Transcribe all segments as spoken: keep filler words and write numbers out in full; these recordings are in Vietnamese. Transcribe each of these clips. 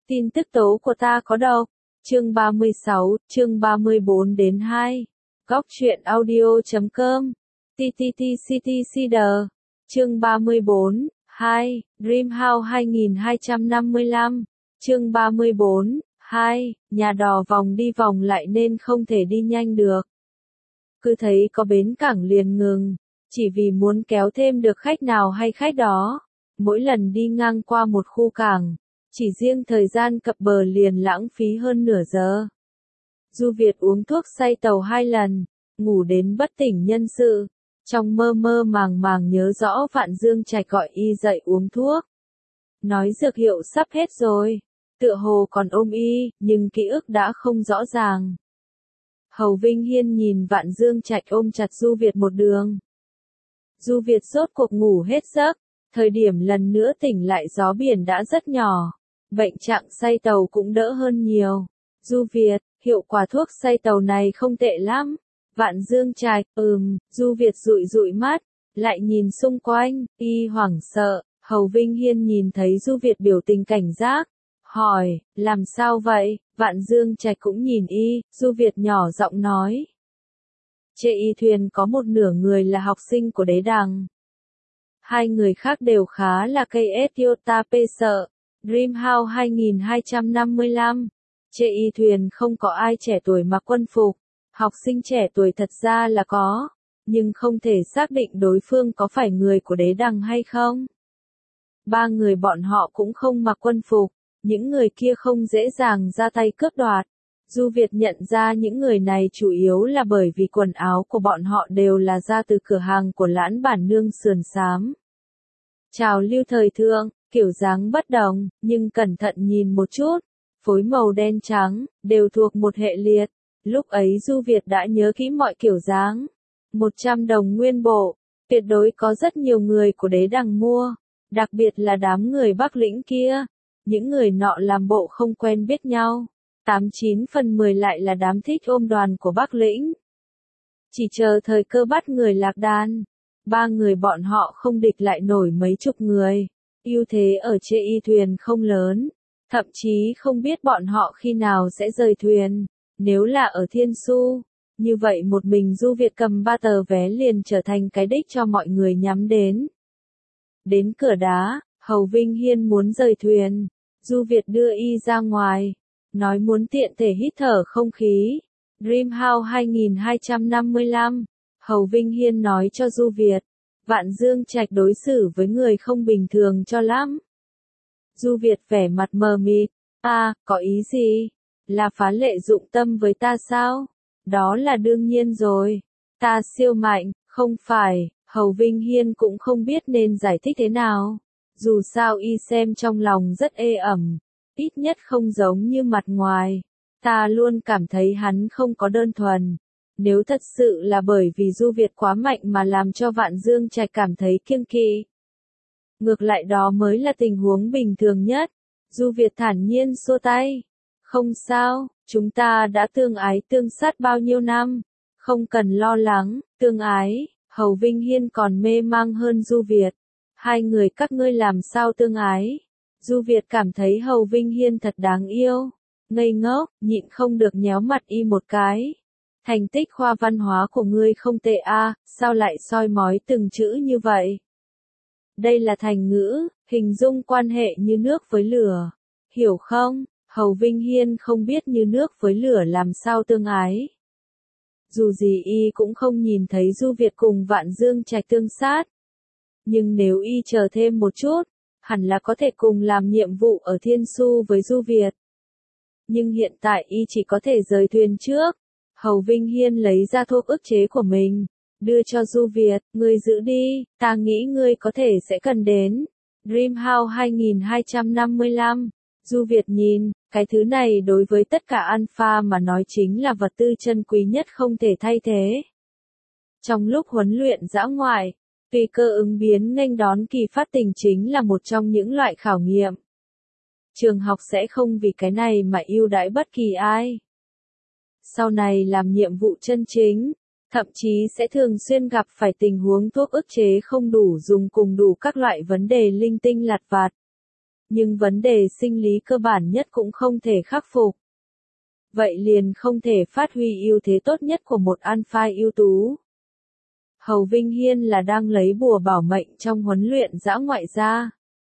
Tin tức tố của ta có độc. Chương ba mươi sáu, chương ba mươi bốn đến hai. Góc truyện audio chấm com. tê tê tê xê tê xê đê. Chương ba mươi bốn, hai. Dream House hai nghìn hai trăm năm mươi lăm. Chương ba mươi bốn, hai. Nhà đò vòng đi vòng lại nên không thể đi nhanh được. Cứ thấy có bến cảng liền ngừng, chỉ vì muốn kéo thêm được khách nào hay khách đó. Mỗi lần đi ngang qua một khu cảng, chỉ riêng thời gian cập bờ liền lãng phí hơn nửa giờ. Du Việt uống thuốc say tàu hai lần, ngủ đến bất tỉnh nhân sự, trong mơ mơ màng màng nhớ rõ Vạn Dương Trạch gọi y dậy uống thuốc. Nói dược hiệu sắp hết rồi, tựa hồ còn ôm y, nhưng ký ức đã không rõ ràng. Hầu Vinh Hiên nhìn Vạn Dương Trạch ôm chặt Du Việt một đường. Du Việt rốt cuộc ngủ hết giấc, thời điểm lần nữa tỉnh lại gió biển đã rất nhỏ. Bệnh trạng say tàu cũng đỡ hơn nhiều. Du Việt, hiệu quả thuốc say tàu này không tệ lắm. Vạn Dương Trạch, ừm, Du Việt dụi dụi mắt, lại nhìn xung quanh, y hoảng sợ. Hầu Vinh Hiên nhìn thấy Du Việt biểu tình cảnh giác, hỏi, làm sao vậy? Vạn Dương Trạch cũng nhìn y, Du Việt nhỏ giọng nói. Trên y thuyền có một nửa người là học sinh của đế đằng. Hai người khác đều khá là cây Etiota P sợ. Dream House hai nghìn hai trăm năm mươi lăm. Trên y thuyền không có ai trẻ tuổi mặc quân phục. Học sinh trẻ tuổi thật ra là có, nhưng không thể xác định đối phương có phải người của đế đằng hay không. Ba người bọn họ cũng không mặc quân phục, những người kia không dễ dàng ra tay cướp đoạt. Du Việt nhận ra những người này chủ yếu là bởi vì quần áo của bọn họ đều là ra từ cửa hàng của Lãn Bản Nương sườn xám. Trào lưu thời thượng, kiểu dáng bất đồng, nhưng cẩn thận nhìn một chút, phối màu đen trắng, đều thuộc một hệ liệt. Lúc ấy Du Việt đã nhớ kỹ mọi kiểu dáng. một trăm đồng nguyên bộ, tuyệt đối có rất nhiều người của đế đằng mua, đặc biệt là đám người Bắc Lĩnh kia. Những người nọ làm bộ không quen biết nhau. tám chín phần mười lại là đám thích ôm đoàn của Bắc Lĩnh. Chỉ chờ thời cơ bắt người lạc đàn. Ba người bọn họ không địch lại nổi mấy chục người. Ưu thế ở trên y thuyền không lớn. Thậm chí không biết bọn họ khi nào sẽ rời thuyền. Nếu là ở Thiên Su, như vậy một mình Du Việt cầm ba tờ vé liền trở thành cái đích cho mọi người nhắm đến. Đến cửa đá, Hầu Vinh Hiên muốn rời thuyền. Du Việt đưa y ra ngoài, nói muốn tiện thể hít thở không khí. Dream House hai nghìn hai trăm năm mươi lăm. Hầu Vinh Hiên nói cho Du Việt, Vạn Dương Trạch đối xử với người không bình thường cho lắm. Du Việt vẻ mặt mờ mịt, a, có ý gì? Là phá lệ dụng tâm với ta sao? Đó là đương nhiên rồi. Ta siêu mạnh, không phải. Hầu Vinh Hiên cũng không biết nên giải thích thế nào. Dù sao y xem trong lòng rất ê ẩm, ít nhất không giống như mặt ngoài. Ta luôn cảm thấy hắn không có đơn thuần. Nếu thật sự là bởi vì Du Việt quá mạnh mà làm cho Vạn Dương Trạch cảm thấy kiêng kỵ, ngược lại đó mới là tình huống bình thường nhất. Du Việt thản nhiên xua tay. Không sao, chúng ta đã tương ái tương sát bao nhiêu năm. Không cần lo lắng, tương ái. Hầu Vinh Hiên còn mê mang hơn Du Việt. Hai người các ngươi làm sao tương ái? Du Việt cảm thấy Hầu Vinh Hiên thật đáng yêu. Ngây ngốc, nhịn không được nhéo mặt y một cái. Thành tích khoa văn hóa của ngươi không tệ a, sao lại soi mói từng chữ như vậy? Đây là thành ngữ, hình dung quan hệ như nước với lửa. Hiểu không? Hầu Vinh Hiên không biết như nước với lửa làm sao tương ái. Dù gì y cũng không nhìn thấy Du Việt cùng Vạn Dương Trạch tương sát. Nhưng nếu y chờ thêm một chút, hẳn là có thể cùng làm nhiệm vụ ở Thiên Su với Du Việt. Nhưng hiện tại y chỉ có thể rời thuyền trước. Hầu Vinh Hiên lấy ra thuốc ức chế của mình, đưa cho Du Việt, ngươi giữ đi, ta nghĩ ngươi có thể sẽ cần đến. Dream House hai nghìn hai trăm năm mươi lăm. Du Việt nhìn, cái thứ này đối với tất cả alpha mà nói chính là vật tư chân quý nhất không thể thay thế. Trong lúc huấn luyện dã ngoại, tùy cơ ứng biến nghênh đón kỳ phát tình chính là một trong những loại khảo nghiệm. Trường học sẽ không vì cái này mà ưu đãi bất kỳ ai. Sau này làm nhiệm vụ chân chính, thậm chí sẽ thường xuyên gặp phải tình huống thuốc ức chế không đủ dùng cùng đủ các loại vấn đề linh tinh lặt vặt. nhưng vấn đề sinh lý cơ bản nhất cũng không thể khắc phục. Vậy liền không thể phát huy ưu thế tốt nhất của một alpha ưu tú. Hầu Vinh Hiên là đang lấy bùa bảo mệnh trong huấn luyện dã ngoại ra.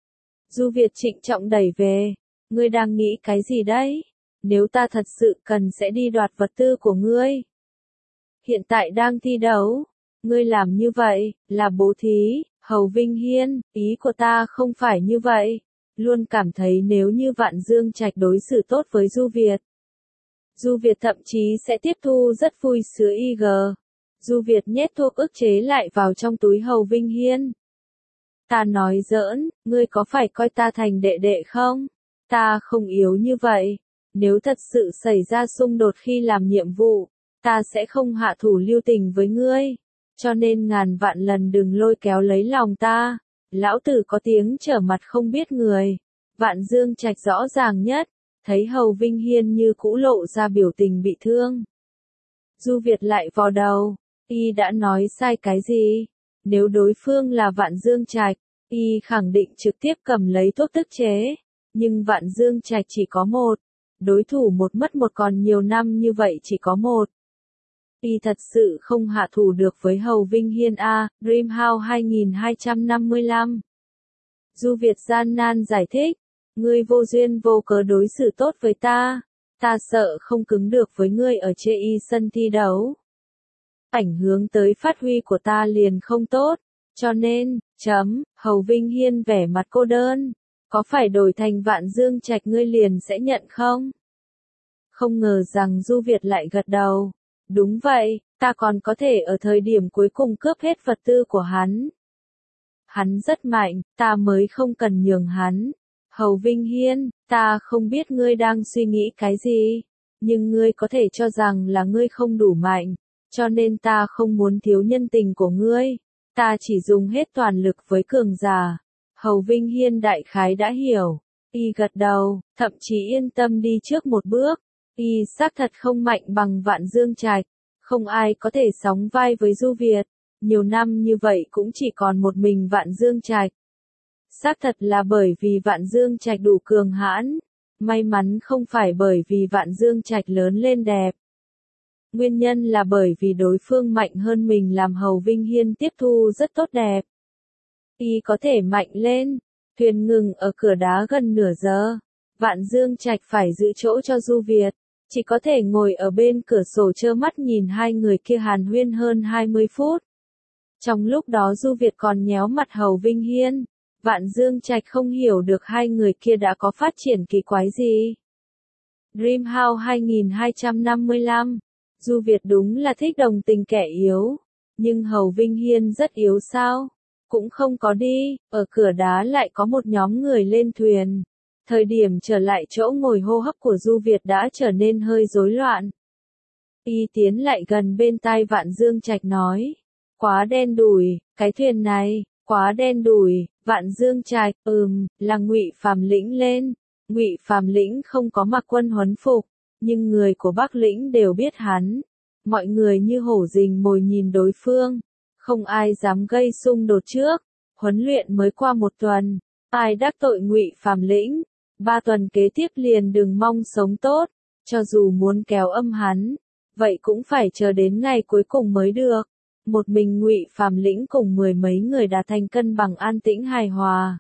Du Việt trịnh trọng đẩy về, ngươi đang nghĩ cái gì đấy? Nếu ta thật sự cần sẽ đi đoạt vật tư của ngươi. Hiện tại đang thi đấu, ngươi làm như vậy, là bố thí. Hầu Vinh Hiên, ý của ta không phải như vậy. Luôn cảm thấy nếu như Vạn Dương Trạch đối xử tốt với Du Việt, Du Việt thậm chí sẽ tiếp thu rất vui sướng i giê. Du Việt nhét thuốc ức chế lại vào trong túi Hầu Vinh Hiên. Ta nói giỡn, ngươi có phải coi ta thành đệ đệ không? Ta không yếu như vậy. Nếu thật sự xảy ra xung đột khi làm nhiệm vụ, ta sẽ không hạ thủ lưu tình với ngươi. Cho nên ngàn vạn lần đừng lôi kéo lấy lòng ta. Lão tử có tiếng trở mặt không biết người. Vạn Dương Trạch rõ ràng nhất, thấy Hầu Vinh Hiên như cũ lộ ra biểu tình bị thương. Du Việt lại vò đầu, y đã nói sai cái gì? Nếu đối phương là Vạn Dương Trạch, y khẳng định trực tiếp cầm lấy thuốc tức chế. Nhưng Vạn Dương Trạch chỉ có một. Đối thủ một mất một còn nhiều năm như vậy chỉ có một. Y thật sự không hạ thủ được với Hầu Vinh Hiên a. Dreamhouse hai nghìn hai trăm năm mươi lăm. Du Việt gian nan giải thích, ngươi vô duyên vô cớ đối xử tốt với ta, ta sợ không cứng được với ngươi ở chê y sân thi đấu. Ảnh hướng tới phát huy của ta liền không tốt, cho nên, chấm, Hầu Vinh Hiên vẻ mặt cô đơn, có phải đổi thành Vạn Dương Trạch ngươi liền sẽ nhận không? Không ngờ rằng Du Việt lại gật đầu. Đúng vậy, ta còn có thể ở thời điểm cuối cùng cướp hết vật tư của hắn. Hắn rất mạnh, ta mới không cần nhường hắn. Hầu Vinh Hiên, ta không biết ngươi đang suy nghĩ cái gì, nhưng ngươi có thể cho rằng là ngươi không đủ mạnh, cho nên ta không muốn thiếu nhân tình của ngươi. Ta chỉ dùng hết toàn lực với cường giả. Hầu Vinh Hiên đại khái đã hiểu. Y gật đầu, thậm chí yên tâm đi trước một bước. Y xác thật không mạnh bằng Vạn Dương Trạch, không ai có thể sóng vai với Du Việt, nhiều năm như vậy cũng chỉ còn một mình Vạn Dương Trạch. Xác thật là bởi vì Vạn Dương Trạch đủ cường hãn, may mắn không phải bởi vì Vạn Dương Trạch lớn lên đẹp. Nguyên nhân là bởi vì đối phương mạnh hơn mình làm Hầu Vinh Hiên tiếp thu rất tốt đẹp. Y có thể mạnh lên, thuyền ngừng ở cửa đá gần nửa giờ, Vạn Dương Trạch phải giữ chỗ cho Du Việt. Chỉ có thể ngồi ở bên cửa sổ trơ mắt nhìn hai người kia hàn huyên hơn hai mươi phút. Trong lúc đó Du Việt còn nhéo mặt Hầu Vinh Hiên. Vạn Dương Trạch không hiểu được hai người kia đã có phát triển kỳ quái gì. Dreamhouse hai nghìn hai trăm năm mươi lăm. Du Việt đúng là thích đồng tình kẻ yếu. Nhưng Hầu Vinh Hiên rất yếu sao? Cũng không có đi, ở cửa đá lại có một nhóm người lên thuyền. Thời điểm trở lại chỗ ngồi hô hấp của Du Việt đã trở nên hơi rối loạn. Y tiến lại gần bên tai Vạn Dương Trạch nói. Quá đen đủi, cái thuyền này, quá đen đủi. Vạn Dương Trạch, ừm, là Ngụy Phàm Lĩnh lên. Ngụy Phàm Lĩnh không có mặc quân huấn phục, nhưng người của Bắc Lĩnh đều biết hắn. Mọi người như hổ rình mồi nhìn đối phương. Không ai dám gây xung đột trước. Huấn luyện mới qua một tuần. Ai đắc tội Ngụy Phàm Lĩnh? Ba tuần kế tiếp liền đừng mong sống tốt, cho dù muốn kéo âm hắn, vậy cũng phải chờ đến ngày cuối cùng mới được. Một mình Ngụy Phàm Lĩnh cùng mười mấy người đạt thành cân bằng an tĩnh hài hòa.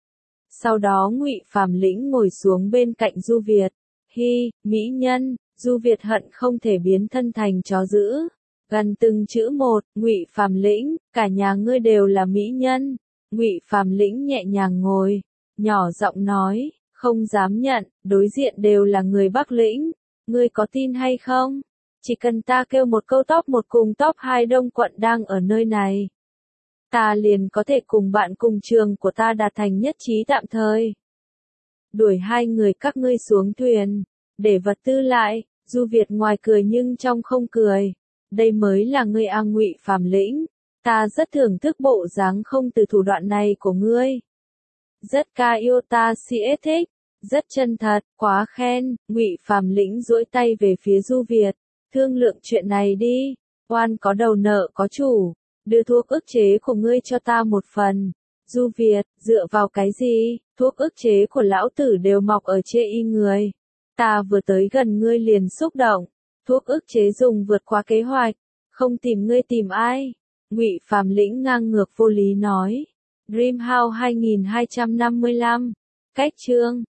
Sau đó Ngụy Phàm Lĩnh ngồi xuống bên cạnh Du Việt. Hi, mỹ nhân, Du Việt hận không thể biến thân thành chó dữ. Gần từng chữ một, Ngụy Phàm Lĩnh, cả nhà ngươi đều là mỹ nhân. Ngụy Phàm Lĩnh nhẹ nhàng ngồi, nhỏ giọng nói. Không dám nhận, đối diện đều là người Bắc Lĩnh. Ngươi có tin hay không? Chỉ cần ta kêu một câu top một cùng top hai Đông quận đang ở nơi này. Ta liền có thể cùng bạn cùng trường của ta đạt thành nhất trí tạm thời. Đuổi hai người các ngươi xuống thuyền, để vật tư lại. Du Việt ngoài cười nhưng trong không cười. Đây mới là ngươi a Ngụy Phàm Lĩnh. Ta rất thưởng thức bộ dáng không từ thủ đoạn này của ngươi. Rất ca yêu ta si thích, rất chân thật, quá khen. Ngụy Phàm Lĩnh duỗi tay về phía Du Việt, thương lượng chuyện này đi. Oan có đầu nợ có chủ, đưa thuốc ức chế của ngươi cho ta một phần. Du Việt, dựa vào cái gì, thuốc ức chế của lão tử đều mọc ở chê y người. Ta vừa tới gần ngươi liền xúc động, thuốc ức chế dùng vượt qua kế hoạch, không tìm ngươi tìm ai? Ngụy Phàm Lĩnh ngang ngược vô lý nói. Dream House hai nghìn hai trăm năm mươi lăm, cách chương